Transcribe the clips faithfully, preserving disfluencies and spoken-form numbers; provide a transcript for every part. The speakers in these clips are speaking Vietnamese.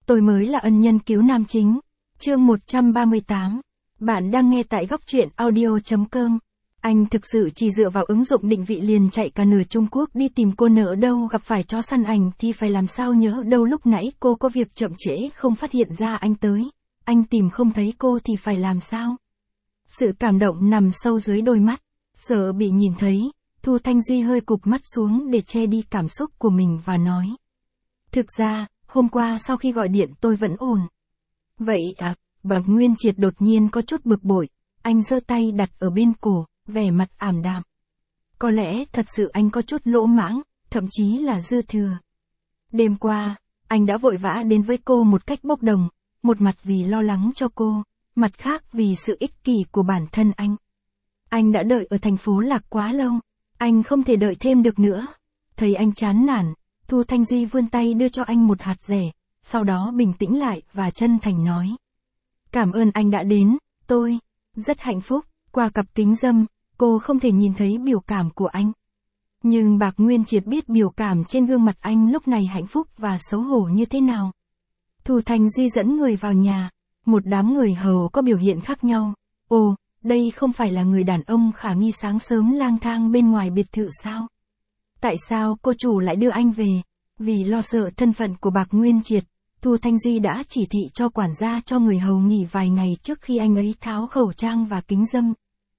tôi mới là ân nhân cứu nam chính. Chương một trăm ba mươi tám. Bạn đang nghe tại góc truyện audio.com. Anh thực sự chỉ dựa vào ứng dụng định vị liền chạy cả nửa Trung Quốc đi tìm cô, nỡ đâu gặp phải chó săn ảnh thì phải làm sao, nhớ đâu lúc nãy cô có việc chậm trễ không phát hiện ra anh tới. Anh tìm không thấy cô thì phải làm sao? Sự cảm động nằm sâu dưới đôi mắt, sợ bị nhìn thấy, Thu Thanh Duy hơi cụp mắt xuống để che đi cảm xúc của mình và nói. Thực ra, hôm qua sau khi gọi điện tôi vẫn ổn. Vậy à, Bạc Nguyên Triệt đột nhiên có chút bực bội, anh giơ tay đặt ở bên cổ, vẻ mặt ảm đạm. Có lẽ thật sự anh có chút lỗ mãng, thậm chí là dư thừa. Đêm qua, anh đã vội vã đến với cô một cách bốc đồng, một mặt vì lo lắng cho cô, mặt khác vì sự ích kỷ của bản thân anh. Anh đã đợi ở thành phố Lạc quá lâu, anh không thể đợi thêm được nữa. Thấy anh chán nản, Thu Thanh Duy vươn tay đưa cho anh một hạt rẻ, sau đó bình tĩnh lại và chân thành nói. Cảm ơn anh đã đến, tôi rất hạnh phúc. Qua cặp kính râm, cô không thể nhìn thấy biểu cảm của anh. Nhưng Bạc Nguyên Triệt biết biểu cảm trên gương mặt anh lúc này hạnh phúc và xấu hổ như thế nào. Thu Thanh Duy dẫn người vào nhà, một đám người hầu có biểu hiện khác nhau. Ồ, đây không phải là người đàn ông khả nghi sáng sớm lang thang bên ngoài biệt thự sao? Tại sao cô chủ lại đưa anh về? Vì lo sợ thân phận của Bạc Nguyên Triệt, Thu Thanh Duy đã chỉ thị cho quản gia cho người hầu nghỉ vài ngày trước khi anh ấy tháo khẩu trang và kính râm.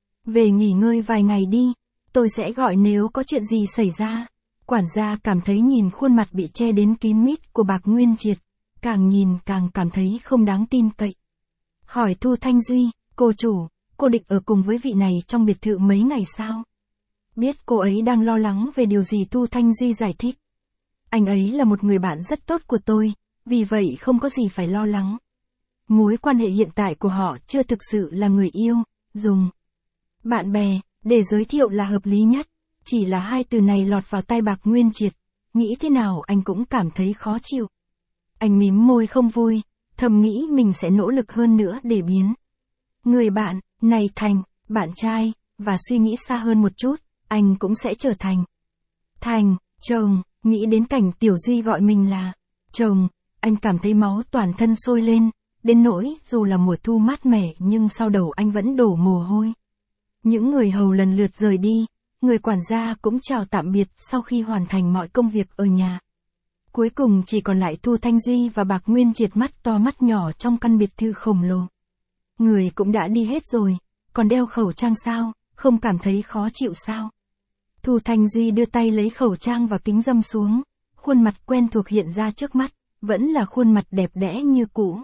Về nghỉ ngơi vài ngày đi, tôi sẽ gọi nếu có chuyện gì xảy ra. Quản gia cảm thấy nhìn khuôn mặt bị che đến kín mít của Bạc Nguyên Triệt, càng nhìn càng cảm thấy không đáng tin cậy. Hỏi Thu Thanh Duy, cô chủ, cô định ở cùng với vị này trong biệt thự mấy ngày sao? Biết cô ấy đang lo lắng về điều gì, Thu Thanh Duy giải thích. Anh ấy là một người bạn rất tốt của tôi, vì vậy không có gì phải lo lắng. Mối quan hệ hiện tại của họ chưa thực sự là người yêu, dùng bạn bè để giới thiệu là hợp lý nhất. Chỉ là hai từ này lọt vào tai Bạc Nguyên Triệt, nghĩ thế nào anh cũng cảm thấy khó chịu. Anh mím môi không vui, thầm nghĩ mình sẽ nỗ lực hơn nữa để biến người bạn này thành bạn trai, và suy nghĩ xa hơn một chút, anh cũng sẽ trở thành thành chồng. Nghĩ đến cảnh Tiểu Duy gọi mình là chồng, anh cảm thấy máu toàn thân sôi lên, đến nỗi dù là mùa thu mát mẻ nhưng sau đầu anh vẫn đổ mồ hôi. Những người hầu lần lượt rời đi, người quản gia cũng chào tạm biệt sau khi hoàn thành mọi công việc ở nhà. Cuối cùng chỉ còn lại Thu Thanh Duy và Bạc Nguyên Triệt mắt to mắt nhỏ trong căn biệt thự khổng lồ. Người cũng đã đi hết rồi, còn đeo khẩu trang sao, không cảm thấy khó chịu sao? Thu Thanh Duy đưa tay lấy khẩu trang và kính râm xuống, khuôn mặt quen thuộc hiện ra trước mắt, vẫn là khuôn mặt đẹp đẽ như cũ.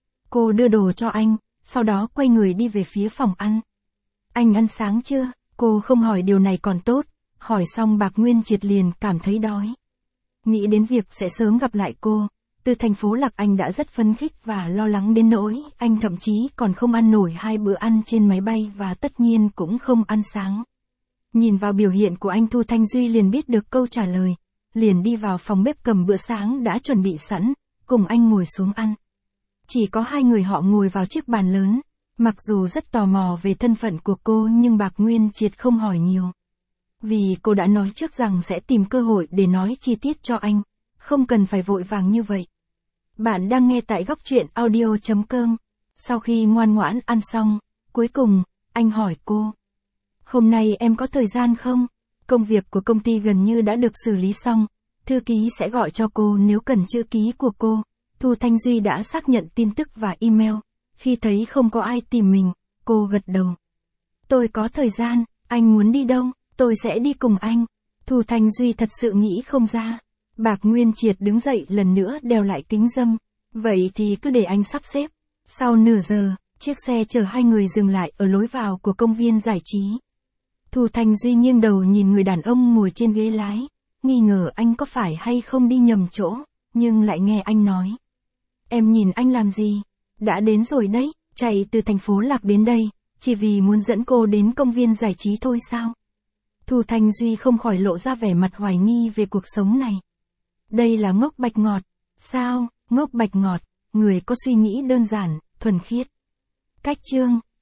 Cô đưa đồ cho anh, sau đó quay người đi về phía phòng ăn. Anh ăn sáng chưa? Cô không hỏi điều này còn tốt, hỏi xong Bạc Nguyên Triệt liền cảm thấy đói. Nghĩ đến việc sẽ sớm gặp lại cô, từ thành phố Lạc anh đã rất phấn khích và lo lắng đến nỗi anh thậm chí còn không ăn nổi hai bữa ăn trên máy bay và tất nhiên cũng không ăn sáng. Nhìn vào biểu hiện của anh, Thu Thanh Duy liền biết được câu trả lời, liền đi vào phòng bếp cầm bữa sáng đã chuẩn bị sẵn, cùng anh ngồi xuống ăn. Chỉ có hai người họ ngồi vào chiếc bàn lớn, mặc dù rất tò mò về thân phận của cô nhưng Bạc Nguyên Triệt không hỏi nhiều. Vì cô đã nói trước rằng sẽ tìm cơ hội để nói chi tiết cho anh, không cần phải vội vàng như vậy. Bạn đang nghe tại góc truyện audio.com. Sau khi ngoan ngoãn ăn xong, cuối cùng, anh hỏi cô. Hôm nay em có thời gian không? Công việc của công ty gần như đã được xử lý xong, thư ký sẽ gọi cho cô nếu cần chữ ký của cô. Thu Thanh Duy đã xác nhận tin tức và email, khi thấy không có ai tìm mình, cô gật đầu. Tôi có thời gian, anh muốn đi đâu, tôi sẽ đi cùng anh. Thu Thanh Duy thật sự nghĩ không ra. Bạc Nguyên Triệt đứng dậy lần nữa đeo lại kính râm, vậy thì cứ để anh sắp xếp. Sau nửa giờ, chiếc xe chở hai người dừng lại ở lối vào của công viên giải trí. Thu Thanh Duy nghiêng đầu nhìn người đàn ông ngồi trên ghế lái, nghi ngờ anh có phải hay không đi nhầm chỗ, nhưng lại nghe anh nói. Em nhìn anh làm gì? Đã đến rồi đấy, chạy từ thành phố Lạc đến đây, chỉ vì muốn dẫn cô đến công viên giải trí thôi sao? Thu Thanh Duy không khỏi lộ ra vẻ mặt hoài nghi về cuộc sống này. Đây là ngốc bạch ngọt. Sao, ngốc bạch ngọt, người có suy nghĩ đơn giản, thuần khiết. Cách chương